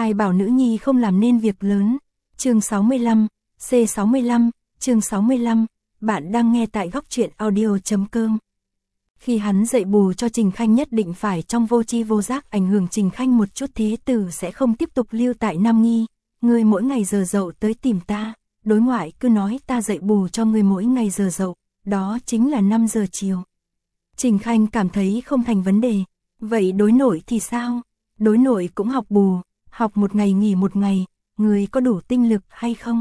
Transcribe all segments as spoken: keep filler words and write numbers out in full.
Ai bảo nữ nhi không làm nên việc lớn. Chương sáu mươi lăm, C sáu mươi lăm, chương sáu mươi lăm, bạn đang nghe tại góc truyện audio.com. Khi hắn dạy bù cho Trình Khanh nhất định phải trong vô tri vô giác ảnh hưởng Trình Khanh một chút, thế tử sẽ không tiếp tục lưu tại Nam Nghi. Ngươi mỗi ngày giờ dậu tới tìm ta, đối ngoại cứ nói ta dạy bù cho ngươi mỗi ngày giờ dậu, đó chính là năm giờ chiều. Trình Khanh cảm thấy không thành vấn đề. Vậy đối nội thì sao? Đối nội cũng học bù, học một ngày nghỉ một ngày, người có đủ tinh lực hay không?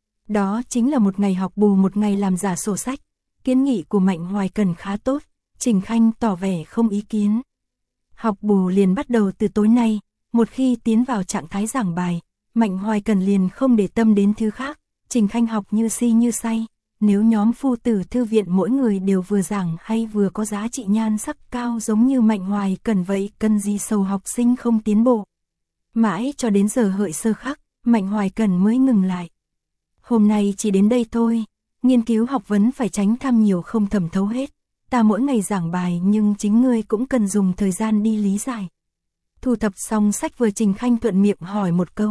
Đó chính là một ngày học bù một ngày làm giả sổ sách. Kiến nghị của Mạnh Hoài Cần khá tốt, Trình Khanh tỏ vẻ không ý kiến. Học bù liền bắt đầu từ tối nay, một khi tiến vào trạng thái giảng bài, Mạnh Hoài Cần liền không để tâm đến thứ khác, Trình Khanh học như si như say. Nếu nhóm phu tử thư viện mỗi người đều vừa giảng hay vừa có giá trị nhan sắc cao giống như Mạnh Hoài Cần vậy, cần gì sầu học sinh không tiến bộ. Mãi cho đến giờ hợi sơ khắc, Mạnh Hoài Cần mới ngừng lại. Hôm nay chỉ đến đây thôi, nghiên cứu học vấn phải tránh tham nhiều không thẩm thấu hết. Ta mỗi ngày giảng bài nhưng chính ngươi cũng cần dùng thời gian đi lý giải. Thu thập xong sách vừa, Trình Khanh thuận miệng hỏi một câu.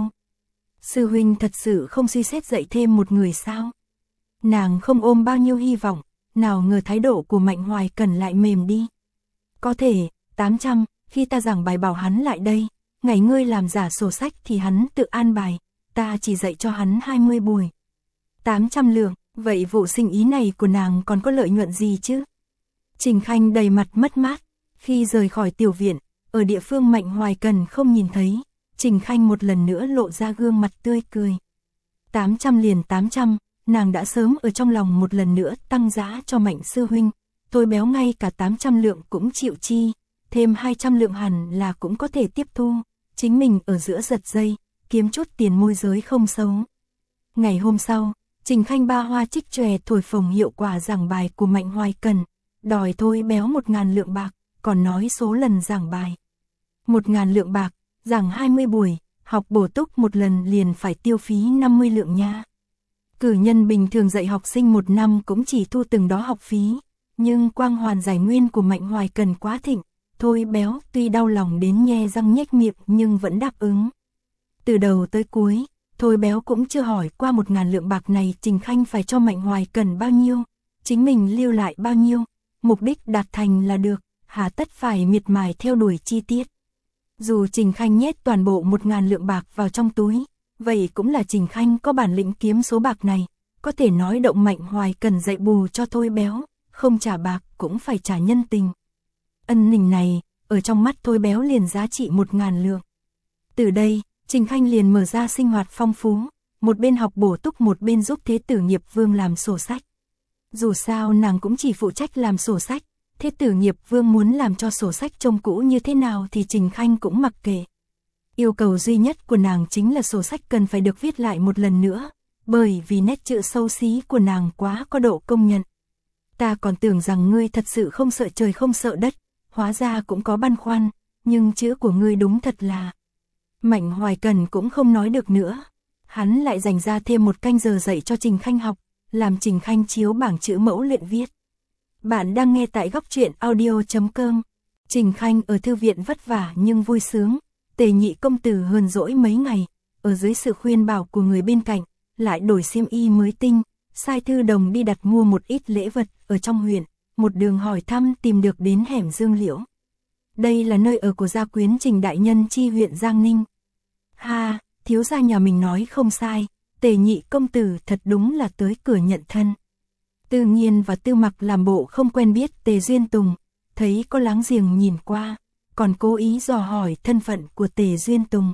Sư huynh thật sự không suy xét dạy thêm một người sao? Nàng không ôm bao nhiêu hy vọng, nào ngờ thái độ của Mạnh Hoài Cần lại mềm đi. Có thể, tám trăm, khi ta giảng bài bảo hắn lại đây, ngày ngươi làm giả sổ sách thì hắn tự an bài, ta chỉ dạy cho hắn hai mươi buổi. tám trăm lượng, vậy vụ sinh ý này của nàng còn có lợi nhuận gì chứ? Trình Khanh đầy mặt mất mát, khi rời khỏi tiểu viện, ở địa phương Mạnh Hoài Cần không nhìn thấy, Trình Khanh một lần nữa lộ ra gương mặt tươi cười. tám trăm liền tám trăm. Nàng đã sớm ở trong lòng một lần nữa tăng giá cho Mạnh sư huynh, tôi béo ngay cả tám trăm lượng cũng chịu chi, thêm hai trăm lượng hẳn là cũng có thể tiếp thu, chính mình ở giữa giật dây, kiếm chút tiền môi giới không xấu. Ngày hôm sau, Trình Khanh ba hoa trích chòe thổi phồng hiệu quả giảng bài của Mạnh Hoài Cần, đòi thôi béo một ngàn lượng bạc, còn nói số lần giảng bài. Một ngàn lượng bạc, giảng hai mươi buổi, học bổ túc một lần liền phải tiêu phí năm mươi lượng nha. Cử nhân bình thường dạy học sinh một năm cũng chỉ thu từng đó học phí, nhưng quang hoàn giải nguyên của Mạnh Hoài Cần quá thịnh, thôi béo tuy đau lòng đến nhe răng nhếch miệng nhưng vẫn đáp ứng. Từ đầu tới cuối, thôi béo cũng chưa hỏi qua một ngàn lượng bạc này Trình Khanh phải cho Mạnh Hoài Cần bao nhiêu, chính mình lưu lại bao nhiêu, mục đích đạt thành là được, hà tất phải miệt mài theo đuổi chi tiết. Dù Trình Khanh nhét toàn bộ một ngàn lượng bạc vào trong túi, vậy cũng là Trình Khanh có bản lĩnh kiếm số bạc này, có thể nói động Mạnh Hoài Cần dạy bù cho thôi béo, không trả bạc cũng phải trả nhân tình. Ân tình này, ở trong mắt thôi béo liền giá trị một ngàn lượng. Từ đây, Trình Khanh liền mở ra sinh hoạt phong phú, một bên học bổ túc một bên giúp Thế tử Nghiệp Vương làm sổ sách. Dù sao nàng cũng chỉ phụ trách làm sổ sách, Thế tử Nghiệp Vương muốn làm cho sổ sách trông cũ như thế nào thì Trình Khanh cũng mặc kệ. Yêu cầu duy nhất của nàng chính là sổ sách cần phải được viết lại một lần nữa, bởi vì nét chữ xấu xí của nàng quá có độ công nhận. Ta còn tưởng rằng ngươi thật sự không sợ trời không sợ đất, hóa ra cũng có băn khoăn, nhưng chữ của ngươi đúng thật là... Mạnh Hoài Cần cũng không nói được nữa, hắn lại dành ra thêm một canh giờ dạy cho Trình Khanh học, làm Trình Khanh chiếu bảng chữ mẫu luyện viết. Bạn đang nghe tại góc truyện audio.com. Trình Khanh ở thư viện vất vả nhưng vui sướng. Tề nhị công tử hờn dỗi mấy ngày, ở dưới sự khuyên bảo của người bên cạnh, lại đổi xiêm y mới tinh, sai thư đồng đi đặt mua một ít lễ vật ở trong huyện, một đường hỏi thăm tìm được đến hẻm Dương Liễu. Đây là nơi ở của gia quyến Trình đại nhân chi huyện Giang Ninh. Ha, thiếu gia nhà mình nói không sai, Tề nhị công tử thật đúng là tới cửa nhận thân. Tư Nghiên và Tư Mặc làm bộ không quen biết Tề Duyên Tùng, thấy có láng giềng nhìn qua, còn cố ý dò hỏi thân phận của Tề Duyên Tùng.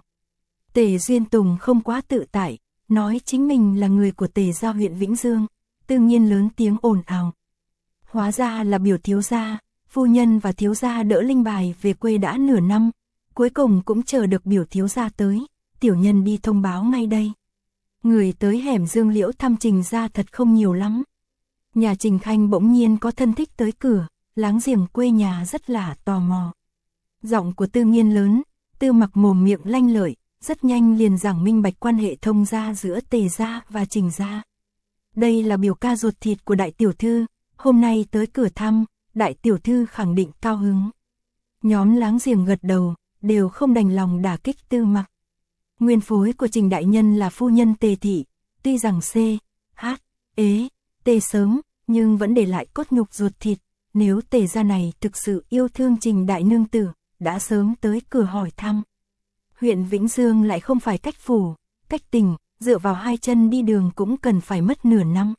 Tề Duyên Tùng không quá tự tại, nói chính mình là người của Tề gia huyện Vĩnh Dương. Tư Nghiên lớn tiếng ồn ào. Hóa ra là biểu thiếu gia, phu nhân và thiếu gia đỡ linh bài về quê đã nửa năm, cuối cùng cũng chờ được biểu thiếu gia tới, tiểu nhân đi thông báo ngay đây. Người tới hẻm Dương Liễu thăm Trình gia thật không nhiều lắm. Nhà Trình Khanh bỗng nhiên có thân thích tới cửa, láng giềng quê nhà rất là tò mò. Giọng của Tư Nghiên lớn, Tư Mặc mồm miệng lanh lợi, rất nhanh liền giảng minh bạch quan hệ thông gia giữa Tề gia và Trình gia. Đây là biểu ca ruột thịt của đại tiểu thư, hôm nay tới cửa thăm, đại tiểu thư khẳng định cao hứng. Nhóm láng giềng gật đầu, đều không đành lòng đả kích Tư Mặc. Nguyên phối của Trình đại nhân là phu nhân Tề thị, tuy rằng C, H, ế, Tề sớm, nhưng vẫn để lại cốt nhục ruột thịt, nếu Tề gia này thực sự yêu thương Trình đại nương tử, đã sớm tới cửa hỏi thăm. Huyện Vĩnh Dương lại không phải cách phủ, cách tỉnh, dựa vào hai chân đi đường cũng cần phải mất nửa năm.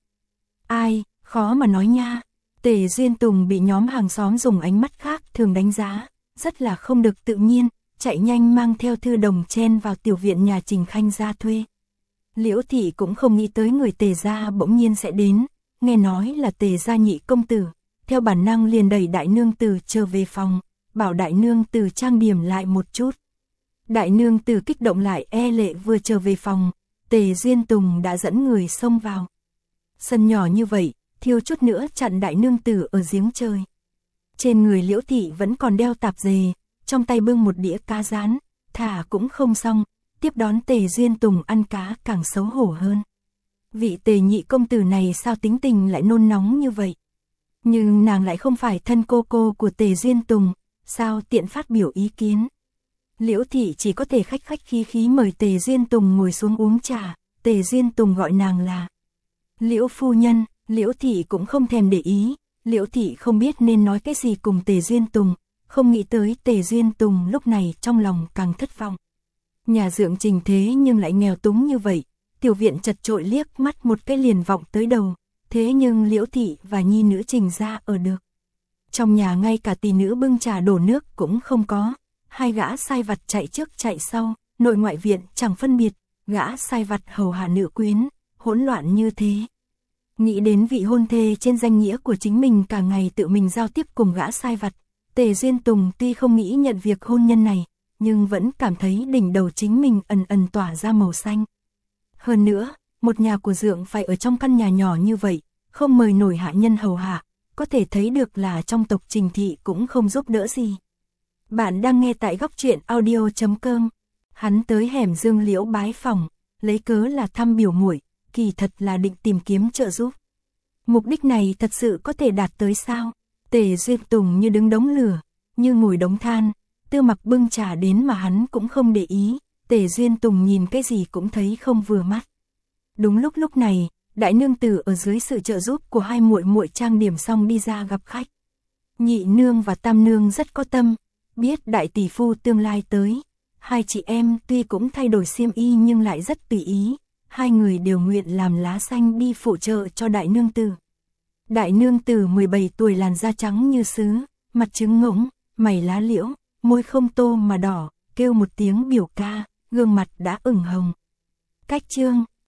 Ai, khó mà nói nha. Tề Duyên Tùng bị nhóm hàng xóm dùng ánh mắt khác thường đánh giá, rất là không được tự nhiên, chạy nhanh mang theo thư đồng chen vào tiểu viện nhà Trình Khanh gia thuê. Liễu thị cũng không nghĩ tới người Tề gia bỗng nhiên sẽ đến, nghe nói là Tề gia nhị công tử, theo bản năng liền đẩy đại nương tử trở về phòng, bảo đại nương tử trang điểm lại một chút. Đại nương tử kích động lại e lệ vừa trở về phòng, Tề Duyên Tùng đã dẫn người xông vào. Sân nhỏ như vậy, thiếu chút nữa chặn đại nương tử ở giếng trời. Trên người Liễu thị vẫn còn đeo tạp dề, trong tay bưng một đĩa cá rán, thả cũng không xong, tiếp đón Tề Duyên Tùng ăn cá càng xấu hổ hơn. Vị Tề nhị công tử này sao tính tình lại nôn nóng như vậy? Nhưng nàng lại không phải thân cô cô của Tề Duyên Tùng, sao tiện phát biểu ý kiến? Liễu thị chỉ có thể khách khách khí khí mời Tề Duyên Tùng ngồi xuống uống trà, Tề Duyên Tùng gọi nàng là Liễu phu nhân, Liễu thị cũng không thèm để ý, Liễu thị không biết nên nói cái gì cùng Tề Duyên Tùng, không nghĩ tới Tề Duyên Tùng lúc này trong lòng càng thất vọng. Nhà dượng Trình thế nhưng lại nghèo túng như vậy, tiểu viện chật chội liếc mắt một cái liền vọng tới đầu, thế nhưng Liễu thị và nhi nữ Trình gia ở được. Trong nhà ngay cả tỷ nữ bưng trà đổ nước cũng không có, hai gã sai vặt chạy trước chạy sau, nội ngoại viện chẳng phân biệt, gã sai vặt hầu hạ nữ quyến, hỗn loạn như thế. Nghĩ đến vị hôn thê trên danh nghĩa của chính mình cả ngày tự mình giao tiếp cùng gã sai vặt, Tề Duyên Tùng tuy không nghĩ nhận việc hôn nhân này, nhưng vẫn cảm thấy đỉnh đầu chính mình ẩn ẩn tỏa ra màu xanh. Hơn nữa, một nhà của dượng phải ở trong căn nhà nhỏ như vậy, không mời nổi hạ nhân hầu hạ, có thể thấy được là trong tộc Trình thị cũng không giúp đỡ gì. Bạn đang nghe tại góc truyện audio chấm com. Hắn tới hẻm Dương Liễu bái phòng, lấy cớ là thăm biểu muội, kỳ thật là định tìm kiếm trợ giúp. Mục đích này thật sự có thể đạt tới sao? Tề Duyên Tùng như đứng đống lửa, như ngồi đống than, Tư Mặc bưng trà đến mà hắn cũng không để ý, Tề Duyên Tùng nhìn cái gì cũng thấy không vừa mắt. Đúng lúc lúc này, đại nương tử ở dưới sự trợ giúp của hai muội muội trang điểm xong đi ra gặp khách. Nhị nương và tam nương rất có tâm, biết đại tỷ phu tương lai tới, hai chị em tuy cũng thay đổi xiêm y nhưng lại rất tùy ý, hai người đều nguyện làm lá xanh đi phụ trợ cho đại nương tử. Đại nương tử mười bảy tuổi, làn da trắng như sứ, mặt trứng ngỗng, mày lá liễu, môi không tô mà đỏ, kêu một tiếng biểu ca, gương mặt đã ửng hồng. Cách chương